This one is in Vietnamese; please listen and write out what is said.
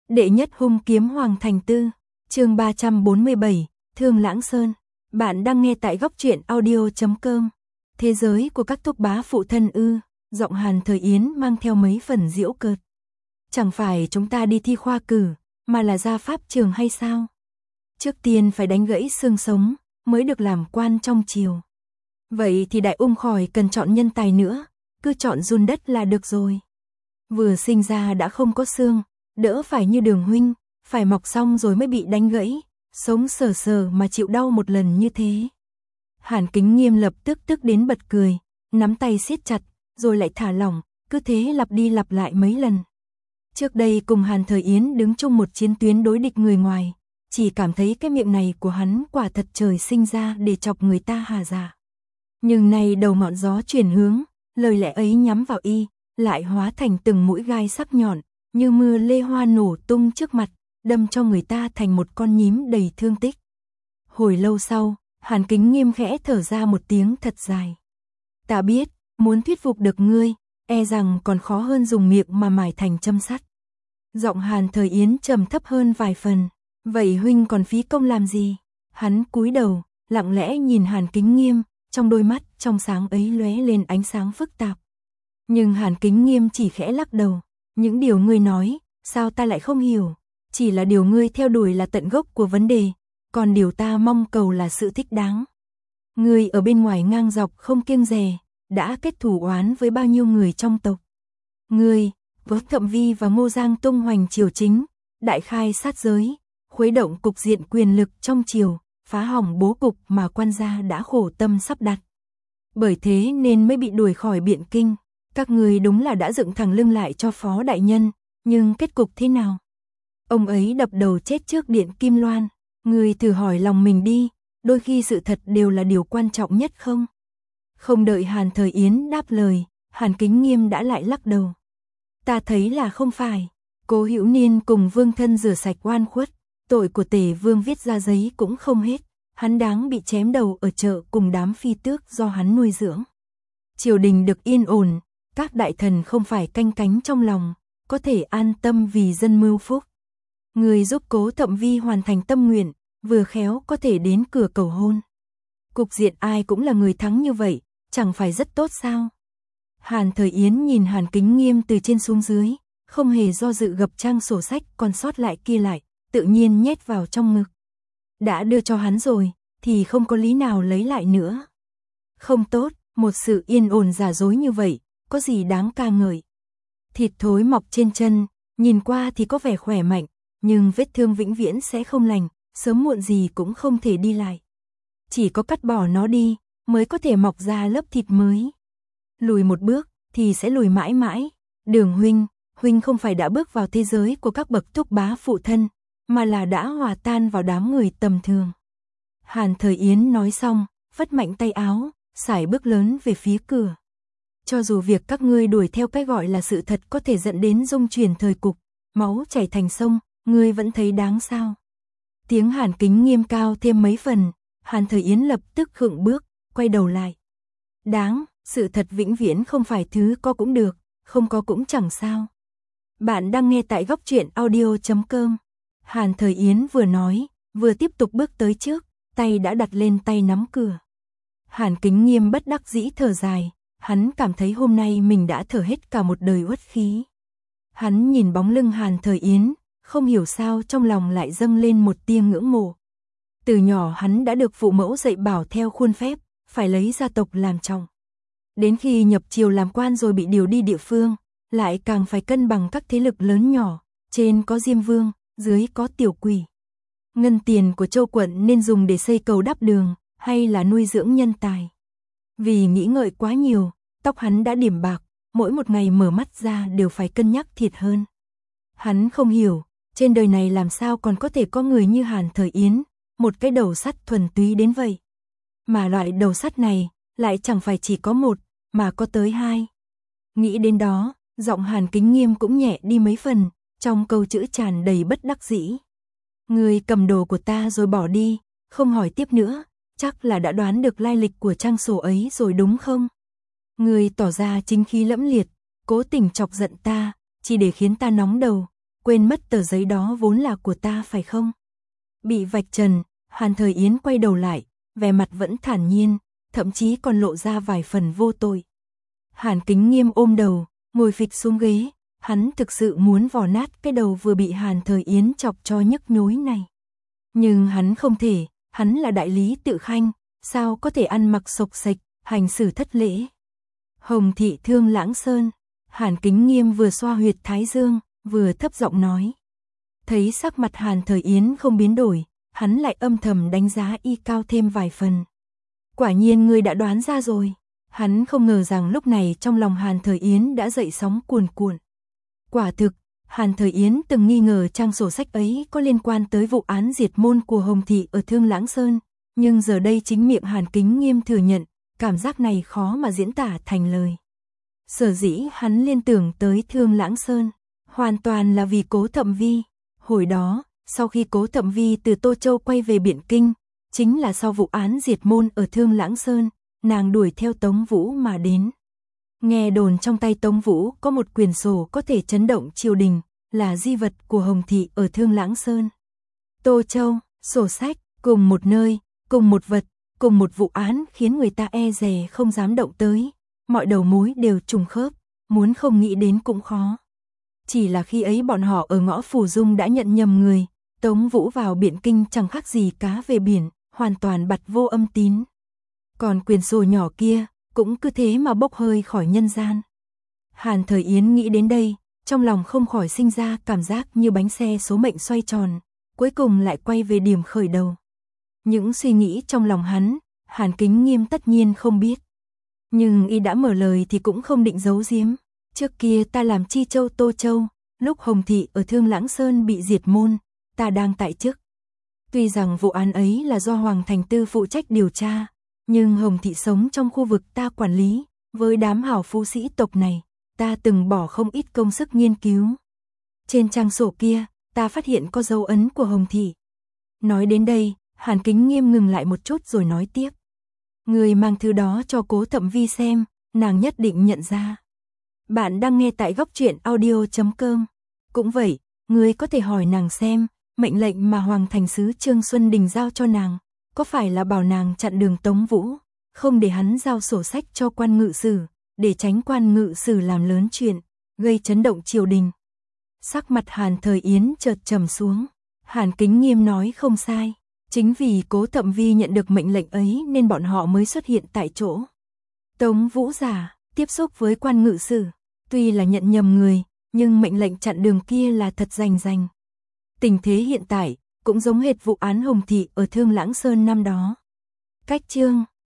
Đệ nhất hung kiếm Hoàng Thành Tư, chương 347, Thương Lãng Sơn. Bạn đang nghe tại góc truyện audio.com. Thế giới của các thúc bá phụ thân ư? Giọng Hàn Thời Yến mang theo mấy phần giễu cợt. Chẳng phải chúng ta đi thi khoa cử, mà là ra pháp trường hay sao? Trước tiên phải đánh gãy xương sống, mới được làm quan trong triều. Vậy thì đại khỏi cần chọn nhân tài nữa, cứ chọn giun đất là được rồi. Vừa sinh ra đã không có xương, đỡ phải như Đường huynh, phải mọc xong rồi mới bị đánh gãy, sống sờ sờ mà chịu đau một lần như thế. Hàn Kính Nghiêm lập tức tức đến bật cười, nắm tay siết chặt, rồi lại thả lỏng, cứ thế lặp đi lặp lại mấy lần. Trước đây cùng Hàn Thời Yến đứng chung một chiến tuyến đối địch người ngoài, chỉ cảm thấy cái miệng này của hắn quả thật trời sinh ra để chọc người ta hà dạ. Nhưng nay đầu ngọn gió chuyển hướng, lời lẽ ấy nhắm vào y, lại hóa thành từng mũi gai sắc nhọn, như mưa lê hoa nổ tung trước mặt, đâm cho người ta thành một con nhím đầy thương tích. Hồi lâu sau, Hàn Kính Nghiêm khẽ thở ra một tiếng thật dài. Ta biết, muốn thuyết phục được ngươi, e rằng còn khó hơn dùng miệng mà mài thành châm sắt. Giọng Hàn Thời Yến trầm thấp hơn vài phần. Vậy huynh còn phí công làm gì? Hắn cúi đầu, lặng lẽ nhìn Hàn Kính Nghiêm, trong đôi mắt trong sáng ấy lóe lên ánh sáng phức tạp. Nhưng Hàn Kính Nghiêm chỉ khẽ lắc đầu. Những điều ngươi nói, sao ta lại không hiểu? Chỉ là điều ngươi theo đuổi là tận gốc của vấn đề, còn điều ta mong cầu là sự thích đáng. Ngươi ở bên ngoài ngang dọc không kiêng dè, đã kết thù oán với bao nhiêu người trong tộc. Ngươi, với Thậm Vi và Ngô Giang tung hoành triều chính, đại khai sát giới, khuấy động cục diện quyền lực trong triều, phá hỏng bố cục mà quan gia đã khổ tâm sắp đặt. Bởi thế nên mới bị đuổi khỏi Biện Kinh. Các người đúng là đã dựng thẳng lưng lại cho Phó đại nhân, nhưng kết cục thế nào? Ông ấy đập đầu chết trước điện Kim Loan. Người thử hỏi lòng mình đi, đôi khi sự thật đều là điều quan trọng nhất không? Không đợi Hàn Thời Yến đáp lời, Hàn Kính Nghiêm đã lại lắc đầu. Ta thấy là không phải. Cố Hữu Niên cùng Vương Thân rửa sạch oan khuất, tội của Tề Vương viết ra giấy cũng không hết. Hắn đáng bị chém đầu ở chợ cùng đám phi tước do hắn nuôi dưỡng. Triều đình được yên ổn, các đại thần không phải canh cánh trong lòng, có thể an tâm vì dân mưu phúc. Người giúp Cố Thậm Vi hoàn thành tâm nguyện, vừa khéo có thể đến cửa cầu hôn. Cục diện ai cũng là người thắng như vậy, chẳng phải rất tốt sao? Hàn Thời Yến nhìn Hàn Kính Nghiêm từ trên xuống dưới, không hề do dự gập trang sổ sách còn sót lại kia lại, tự nhiên nhét vào trong ngực. Đã đưa cho hắn rồi, thì không có lý nào lấy lại nữa. Không tốt, một sự yên ổn giả dối như vậy, có gì đáng ca ngợi. Thịt thối mọc trên chân, nhìn qua thì có vẻ khỏe mạnh, nhưng vết thương vĩnh viễn sẽ không lành, sớm muộn gì cũng không thể đi lại. Chỉ có cắt bỏ nó đi, mới có thể mọc ra lớp thịt mới. Lùi một bước, thì sẽ lùi mãi mãi. Đường huynh không phải đã bước vào thế giới của các bậc thúc bá phụ thân, mà là đã hòa tan vào đám người tầm thường. Hàn Thời Yến nói xong, vất mạnh tay áo, sải bước lớn về phía cửa. Cho dù việc các ngươi đuổi theo cái gọi là sự thật có thể dẫn đến dung chuyển thời cục, máu chảy thành sông, ngươi vẫn thấy đáng sao? Tiếng Hàn Kính Nghiêm cao thêm mấy phần, Hàn Thời Yến lập tức khựng bước, quay đầu lại. Đáng, sự thật vĩnh viễn không phải thứ có cũng được, không có cũng chẳng sao. Bạn đang nghe tại góc truyện audio.com. Hàn Thời Yến vừa nói, vừa tiếp tục bước tới trước, tay đã đặt lên tay nắm cửa. Hàn Kính Nghiêm bất đắc dĩ thở dài, hắn cảm thấy hôm nay mình đã thở hết cả một đời uất khí. Hắn nhìn bóng lưng Hàn Thời Yến, không hiểu sao trong lòng lại dâng lên một tia ngưỡng mộ. Từ nhỏ hắn đã được phụ mẫu dạy bảo theo khuôn phép, phải lấy gia tộc làm trọng. Đến khi nhập triều làm quan rồi bị điều đi địa phương, lại càng phải cân bằng các thế lực lớn nhỏ, trên có Diêm Vương, dưới có Tiểu Quỷ. Ngân tiền của châu quận nên dùng để xây cầu đắp đường, hay là nuôi dưỡng nhân tài. Vì nghĩ ngợi quá nhiều, tóc hắn đã điểm bạc, mỗi một ngày mở mắt ra đều phải cân nhắc thiệt hơn. Hắn không hiểu, trên đời này làm sao còn có thể có người như Hàn Thời Yến, một cái đầu sắt thuần túy đến vậy. Mà loại đầu sắt này, lại chẳng phải chỉ có một, mà có tới hai. Nghĩ đến đó, giọng Hàn Kính Nghiêm cũng nhẹ đi mấy phần, trong câu chữ tràn đầy bất đắc dĩ. Người cầm đồ của ta rồi bỏ đi, không hỏi tiếp nữa, chắc là đã đoán được lai lịch của trang sổ ấy rồi đúng không? Người tỏ ra chính khí lẫm liệt, cố tình chọc giận ta, chỉ để khiến ta nóng đầu, quên mất tờ giấy đó vốn là của ta phải không? Bị vạch trần, Hàn Thời Yến quay đầu lại, vẻ mặt vẫn thản nhiên, thậm chí còn lộ ra vài phần vô tội. Hàn Kính Nghiêm ôm đầu, ngồi phịch xuống ghế, hắn thực sự muốn vò nát cái đầu vừa bị Hàn Thời Yến chọc cho nhức nhối này. Nhưng hắn không thể, hắn là đại lý tự khanh, sao có thể ăn mặc xộc xệch, hành xử thất lễ. Hồng thị Thương Lãng Sơn, Hàn Kính Nghiêm vừa xoa huyệt thái dương, vừa thấp giọng nói. Thấy sắc mặt Hàn Thời Yến không biến đổi, hắn lại âm thầm đánh giá y cao thêm vài phần. Quả nhiên ngươi đã đoán ra rồi. Hắn không ngờ rằng lúc này trong lòng Hàn Thời Yến đã dậy sóng cuồn cuộn. Quả thực, Hàn Thời Yến từng nghi ngờ trang sổ sách ấy có liên quan tới vụ án diệt môn của Hồng thị ở Thương Lãng Sơn, nhưng giờ đây chính miệng Hàn Kính Nghiêm thừa nhận, cảm giác này khó mà diễn tả thành lời. Sở dĩ hắn liên tưởng tới Thương Lãng Sơn, hoàn toàn là vì Cố Thậm Vi. Hồi đó, sau khi Cố Thậm Vi từ Tô Châu quay về Biện Kinh, chính là sau vụ án diệt môn ở Thương Lãng Sơn, nàng đuổi theo Tống Vũ mà đến. Nghe đồn trong tay Tống Vũ có một quyển sổ có thể chấn động triều đình, là di vật của Hồng thị ở Thương Lãng Sơn. Tô Châu, sổ sách, cùng một nơi, cùng một vật, cùng một vụ án khiến người ta e dè không dám động tới, mọi đầu mối đều trùng khớp, muốn không nghĩ đến cũng khó. Chỉ là khi ấy bọn họ ở ngõ Phủ Dung đã nhận nhầm người, Tống Vũ vào Biện Kinh chẳng khác gì cá về biển, hoàn toàn bặt vô âm tín. Còn quyển sổ nhỏ kia, cũng cứ thế mà bốc hơi khỏi nhân gian. Hàn Thời Yến nghĩ đến đây, trong lòng không khỏi sinh ra cảm giác như bánh xe số mệnh xoay tròn, cuối cùng lại quay về điểm khởi đầu. Những suy nghĩ trong lòng hắn, Hàn Kính Nghiêm tất nhiên không biết. Nhưng y đã mở lời thì cũng không định giấu giếm. Trước kia ta làm Chi Châu Tô Châu, lúc Hồng thị ở Thương Lãng Sơn bị diệt môn, ta đang tại chức. Tuy rằng vụ án ấy là do Hoàng Thành Tư phụ trách điều tra, nhưng Hồng thị sống trong khu vực ta quản lý, với đám hảo phú sĩ tộc này, ta từng bỏ không ít công sức nghiên cứu. Trên trang sổ kia, ta phát hiện có dấu ấn của Hồng thị. Nói đến đây, Hàn Kính Nghiêm ngừng lại một chút rồi nói tiếp. Người mang thứ đó cho Cố Thậm Vi xem, nàng nhất định nhận ra. Bạn đang nghe tại góc truyện audio.com. Cũng vậy, người có thể hỏi nàng xem, mệnh lệnh mà Hoàng Thành Sứ Trương Xuân Đình giao cho nàng, có phải là bảo nàng chặn đường Tống Vũ, không để hắn giao sổ sách cho quan ngự sử, để tránh quan ngự sử làm lớn chuyện, gây chấn động triều đình. Sắc mặt Hàn Thời Yến chợt trầm xuống, Hàn Kính Nghiêm nói không sai, chính vì Cố Thậm Vi nhận được mệnh lệnh ấy nên bọn họ mới xuất hiện tại chỗ. Tống Vũ giả, tiếp xúc với quan ngự sử, tuy là nhận nhầm người, nhưng mệnh lệnh chặn đường kia là thật rành rành. Tình thế hiện tại, cũng giống hệt vụ án Hồng thị ở Thương Lãng Sơn năm đó. Cách chương